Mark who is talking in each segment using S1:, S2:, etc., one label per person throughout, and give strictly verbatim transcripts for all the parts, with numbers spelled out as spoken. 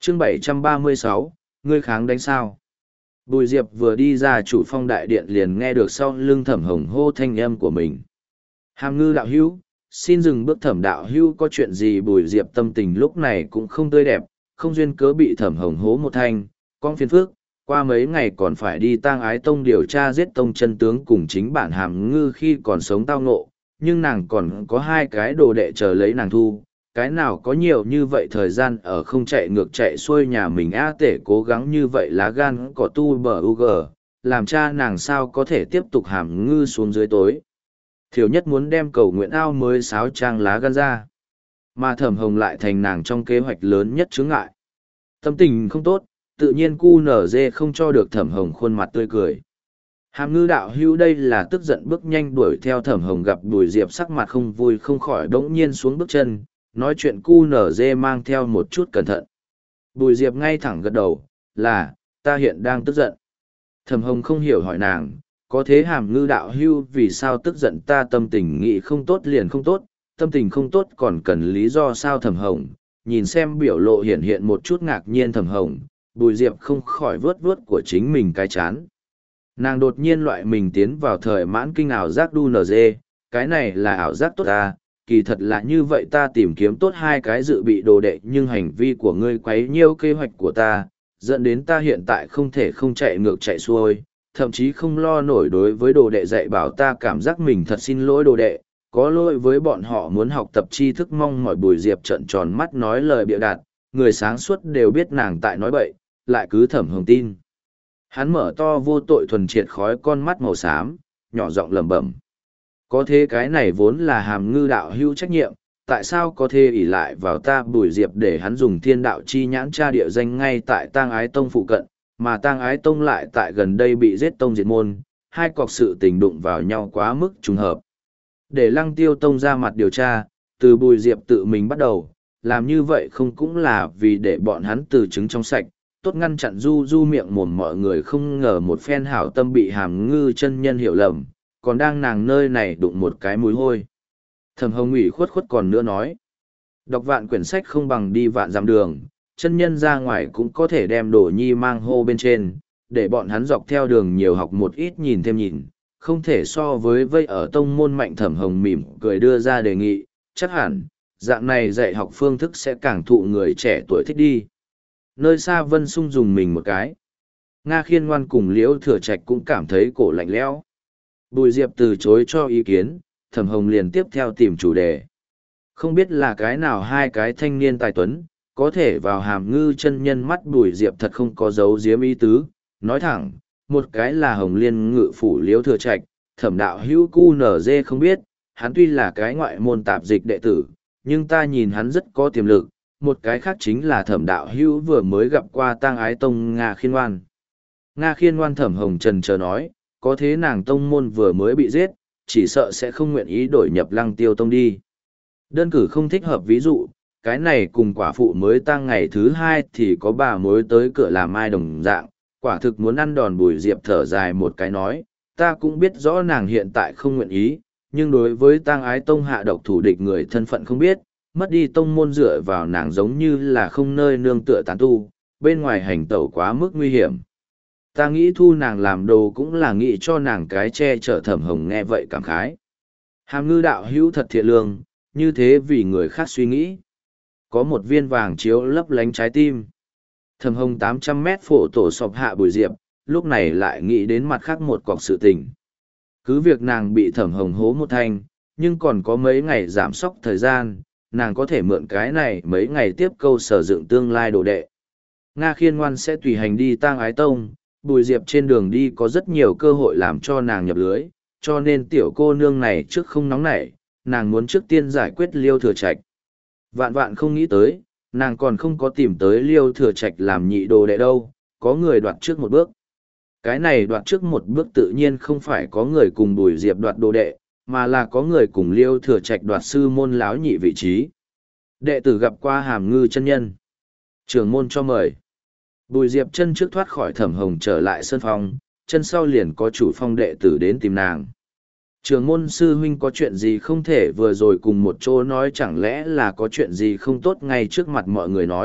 S1: chương bảy trăm ba mươi sáu, ngươi kháng đánh sao? Bùi Diệp vừa đi ra chủ phong đại điện liền nghe được sau lưng Thẩm Hồng hô thanh âm của mình. Hàm ngư đạo hữu, xin dừng bước. Thẩm đạo hữu có chuyện gì? Bùi Diệp tâm tình lúc này cũng không tươi đẹp, không duyên cớ bị Thẩm Hồng hố một thanh, con phiền phước, qua mấy ngày còn phải đi Tang Ái Tông điều tra giết tông chân tướng cùng chính bản Hàm ngư khi còn sống tao ngộ, nhưng nàng còn có hai cái đồ đệ chờ lấy nàng thu, cái nào có nhiều như vậy thời gian ở không chạy ngược chạy xuôi nhà mình a tể cố gắng như vậy lá gan có tu bờ u gờ, làm cha nàng sao có thể tiếp tục Hàm ngư xuống dưới tối. Thiểu nhất muốn đem cầu nguyện ao mới sáo trang lá gan ra, mà Thẩm Hồng lại thành nàng trong kế hoạch lớn nhất chướng ngại. Tâm tình không tốt, tự nhiên cu nở dê không cho được Thẩm Hồng khuôn mặt tươi cười. Hàm ngư đạo hữu đây là tức giận bước nhanh đuổi theo Thẩm Hồng, gặp Bùi Diệp sắc mặt không vui không khỏi đống nhiên xuống bước chân, nói chuyện cu nở dê mang theo một chút cẩn thận. Bùi Diệp ngay thẳng gật đầu, là, ta hiện đang tức giận. Thẩm Hồng không hiểu hỏi nàng, có thế Hàm ngư đạo hữu vì sao tức giận? Ta tâm tình nghĩ không tốt liền không tốt, tâm tình không tốt còn cần lý do sao? Thẩm Hồng, nhìn xem biểu lộ hiện hiện một chút ngạc nhiên Thẩm Hồng, Bùi Diệp không khỏi vớt vớt của chính mình cái chán. Nàng đột nhiên loại mình tiến vào thời mãn kinh ảo giác đu nở dê, cái này là ảo giác tốt ta, kỳ thật là như vậy. Ta tìm kiếm tốt hai cái dự bị đồ đệ nhưng hành vi của ngươi quấy nhiêu kế hoạch của ta, dẫn đến ta hiện tại không thể không chạy ngược chạy xuôi, thậm chí không lo nổi đối với đồ đệ dạy bảo. Ta cảm giác mình thật xin lỗi đồ đệ, có lỗi với bọn họ muốn học tập tri thức mong mỏi. Bùi Diệp trợn tròn mắt nói lời bịa đặt, người sáng suốt đều biết nàng tại nói bậy, lại cứ Thẩm Hồng tin. Hắn mở to vô tội thuần triệt khói con mắt màu xám, nhỏ giọng lẩm bẩm. Có thế cái này vốn là Hàm ngư đạo hữu trách nhiệm, tại sao có thể ỷ lại vào ta? Bùi Diệp để hắn dùng thiên đạo chi nhãn tra địa danh ngay tại Tang Ái Tông phụ cận, mà Tang Ái Tông lại tại gần đây bị giết tông diệt môn, hai cọc sự tình đụng vào nhau quá mức trùng hợp. Để Lăng Tiêu Tông ra mặt điều tra, từ Bùi Diệp tự mình bắt đầu, làm như vậy không cũng là vì để bọn hắn từ trứng trong sạch, tốt ngăn chặn du du miệng mồm mọi người. Không ngờ một phen hảo tâm bị Hàm ngư chân nhân hiểu lầm, còn đang nàng nơi này đụng một cái mùi hôi. Thẩm Hồng ủy khuất khuất còn nữa nói, đọc vạn quyển sách không bằng đi vạn dặm đường, chân nhân ra ngoài cũng có thể đem đồ nhi mang hô bên trên, để bọn hắn dọc theo đường nhiều học một ít nhìn thêm nhìn, không thể so với vây ở tông môn mạnh. Thẩm Hồng mỉm cười đưa ra đề nghị, chắc hẳn, dạng này dạy học phương thức sẽ càng thụ người trẻ tuổi thích đi. Nơi xa Vân Sung dùng mình một cái. Nga Khiên Ngoan cùng Liễu Thừa Trạch cũng cảm thấy cổ lạnh lẽo. Bùi Diệp từ chối cho ý kiến, Thẩm Hồng liền tiếp theo tìm chủ đề. Không biết là cái nào hai cái thanh niên tài tuấn, có thể vào Hàm ngư chân nhân mắt. Bùi Diệp thật không có dấu giếm ý tứ, nói thẳng, một cái là Hồng Liên ngự phủ Liễu Thừa Trạch, Thẩm đạo hữu cu nở dê không biết, hắn tuy là cái ngoại môn tạp dịch đệ tử, nhưng ta nhìn hắn rất có tiềm lực. Một cái khác chính là Thẩm đạo hữu vừa mới gặp qua Tang Ái Tông Nga Khiên Ngoan. Nga Khiên Ngoan? Thẩm Hồng trần chờ nói, có thế nàng tông môn vừa mới bị giết, chỉ sợ sẽ không nguyện ý đổi nhập Lăng Tiêu Tông đi. Đơn cử không thích hợp ví dụ, cái này cùng quả phụ mới tang ngày thứ hai thì có bà mối tới cửa làm ai đồng dạng, quả thực muốn ăn đòn. Bùi Diệp thở dài một cái nói, ta cũng biết rõ nàng hiện tại không nguyện ý, nhưng đối với Tang Ái Tông hạ độc thủ địch người thân phận không biết, mất đi tông môn dựa vào nàng giống như là không nơi nương tựa tán tu, bên ngoài hành tẩu quá mức nguy hiểm. Ta nghĩ thu nàng làm đồ cũng là nghĩ cho nàng cái che chở. Thẩm Hồng nghe vậy cảm khái. Hàm ngư đạo hữu thật thiện lương, như thế vì người khác suy nghĩ. Có một viên vàng chiếu lấp lánh trái tim. Thẩm Hồng tám trăm mét phổ tổ sọp hạ Bùi Diệp, lúc này lại nghĩ đến mặt khác một cọc sự tình. Cứ việc nàng bị Thẩm Hồng hố một thanh, nhưng còn có mấy ngày giảm sóc thời gian, nàng có thể mượn cái này mấy ngày tiếp câu sở dựng tương lai đồ đệ. Nga Khiên Ngoan sẽ tùy hành đi Tang Ái Tông, Bùi Diệp trên đường đi có rất nhiều cơ hội làm cho nàng nhập lưới, cho nên tiểu cô nương này trước không nóng nảy, nàng muốn trước tiên giải quyết Liêu Thừa Trạch. Vạn vạn không nghĩ tới, nàng còn không có tìm tới Liêu Thừa Trạch làm nhị đồ đệ đâu, có người đoạt trước một bước. Cái này đoạt trước một bước tự nhiên không phải có người cùng Bùi Diệp đoạt đồ đệ, mà là có người cùng Liêu Thừa Trạch đoạt sư môn láo nhị vị trí. Đệ tử gặp qua Hàm ngư chân nhân. Trưởng môn cho mời. Bùi Diệp chân trước thoát khỏi Thẩm Hồng trở lại sân phong, chân sau liền có chủ phong đệ tử đến tìm nàng. Trưởng môn sư huynh có chuyện gì không thể vừa rồi cùng một chỗ nói, chẳng lẽ là có chuyện gì không tốt ngay trước mặt mọi người nói,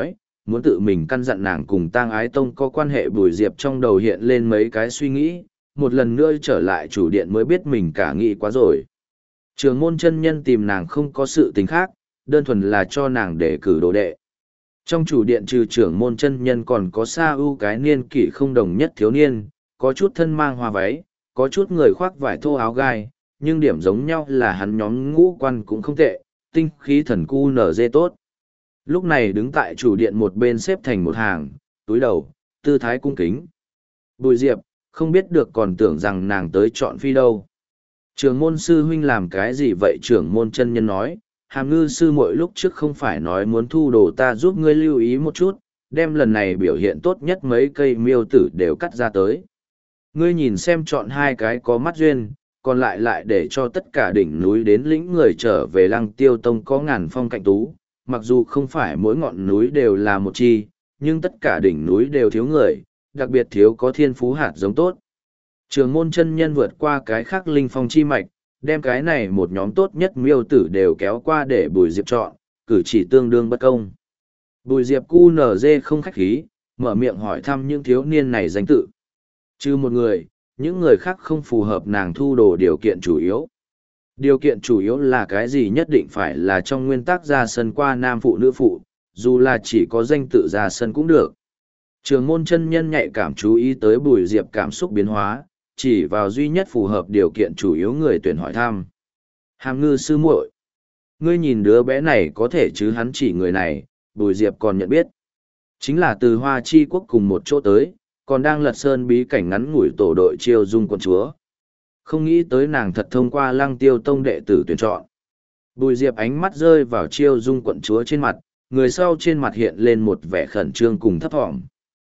S1: muốn tự mình căn dặn nàng cùng Tang Ái Tông có quan hệ. Bùi Diệp trong đầu hiện lên mấy cái suy nghĩ, một lần nữa trở lại chủ điện mới biết mình cả nghĩ quá rồi. Trường môn chân nhân tìm nàng không có sự tình khác, đơn thuần là cho nàng để cử đồ đệ. Trong chủ điện trừ trưởng môn chân nhân còn có Sa ưu cái niên kỷ không đồng nhất thiếu niên, có chút thân mang hoa váy, có chút người khoác vải thô áo gai, nhưng điểm giống nhau là hắn nhóm ngũ quan cũng không tệ, tinh khí thần cu nở dê tốt. Lúc này đứng tại chủ điện một bên xếp thành một hàng, túi đầu, tư thái cung kính. Bùi Diệp, không biết được còn tưởng rằng nàng tới chọn phi đâu. Trưởng môn sư huynh làm cái gì vậy? Trưởng môn chân nhân nói, Hàm Ngư sư muội lúc trước không phải nói muốn thu đồ ta giúp ngươi lưu ý một chút, đem lần này biểu hiện tốt nhất mấy cây miêu tử đều cắt ra tới. Ngươi nhìn xem chọn hai cái có mắt duyên, còn lại lại để cho tất cả đỉnh núi đến lĩnh người trở về Lăng Tiêu Tông có ngàn phong cạnh tú, mặc dù không phải mỗi ngọn núi đều là một chi, nhưng tất cả đỉnh núi đều thiếu người, đặc biệt thiếu có thiên phú hạt giống tốt. Trường môn chân nhân vượt qua cái khác linh phong chi mạch, đem cái này một nhóm tốt nhất miêu tử đều kéo qua để Bùi Diệp chọn, cử chỉ tương đương bất công. Bùi Diệp cu nở dê không khách khí, mở miệng hỏi thăm những thiếu niên này danh tự. Trừ một người, những người khác không phù hợp nàng thu đồ điều kiện chủ yếu. Điều kiện chủ yếu là cái gì? Nhất định phải là trong nguyên tắc ra sân qua nam phụ nữ phụ, dù là chỉ có danh tự ra sân cũng được. Trường môn chân nhân nhạy cảm chú ý tới Bùi Diệp cảm xúc biến hóa, chỉ vào duy nhất phù hợp điều kiện chủ yếu người tuyển hỏi thăm. Hàm Ngư sư muội, ngươi nhìn đứa bé này có thể chứ? Hắn chỉ người này, Bùi Diệp còn nhận biết. Chính là từ Hoa Chi Quốc cùng một chỗ tới, còn đang lật sơn bí cảnh ngắn ngủi tổ đội Chiêu Dung quận chúa. Không nghĩ tới nàng thật thông qua Lăng Tiêu Tông đệ tử tuyển chọn. Bùi Diệp ánh mắt rơi vào Chiêu Dung quận chúa trên mặt, người sau trên mặt hiện lên một vẻ khẩn trương cùng thấp thỏm.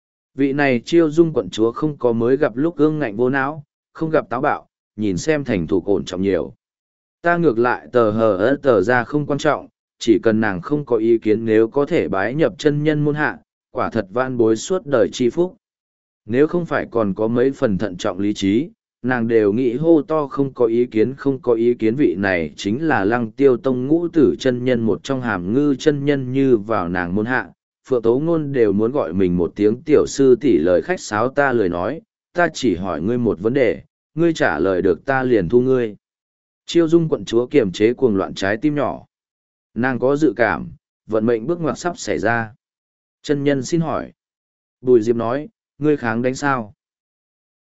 S1: Vị này Chiêu Dung quận chúa không có mới gặp lúc ương ngạnh vô não, không gặp táo bạo, nhìn xem thành thủ ổn trọng nhiều. Ta ngược lại tờ hờ ớt tờ ra không quan trọng, chỉ cần nàng không có ý kiến nếu có thể bái nhập chân nhân môn hạ, quả thật van bối suốt đời chi phúc. Nếu không phải còn có mấy phần thận trọng lý trí, nàng đều nghĩ hô to không có ý kiến. Không có ý kiến. Vị này chính là Lăng Tiêu Tông ngũ tử chân nhân, một trong Hàm Ngư chân nhân như vào nàng môn hạ. Phượng Tố Ngôn đều muốn gọi mình một tiếng tiểu sư tỷ. Lời khách sáo ta lời nói, ta chỉ hỏi ngươi một vấn đề, ngươi trả lời được ta liền thu ngươi. Chiêu Dung quận chúa kiềm chế cuồng loạn trái tim nhỏ. Nàng có dự cảm, vận mệnh bước ngoặt sắp xảy ra. Chân nhân xin hỏi. Bùi Diệp nói, ngươi kháng đánh sao?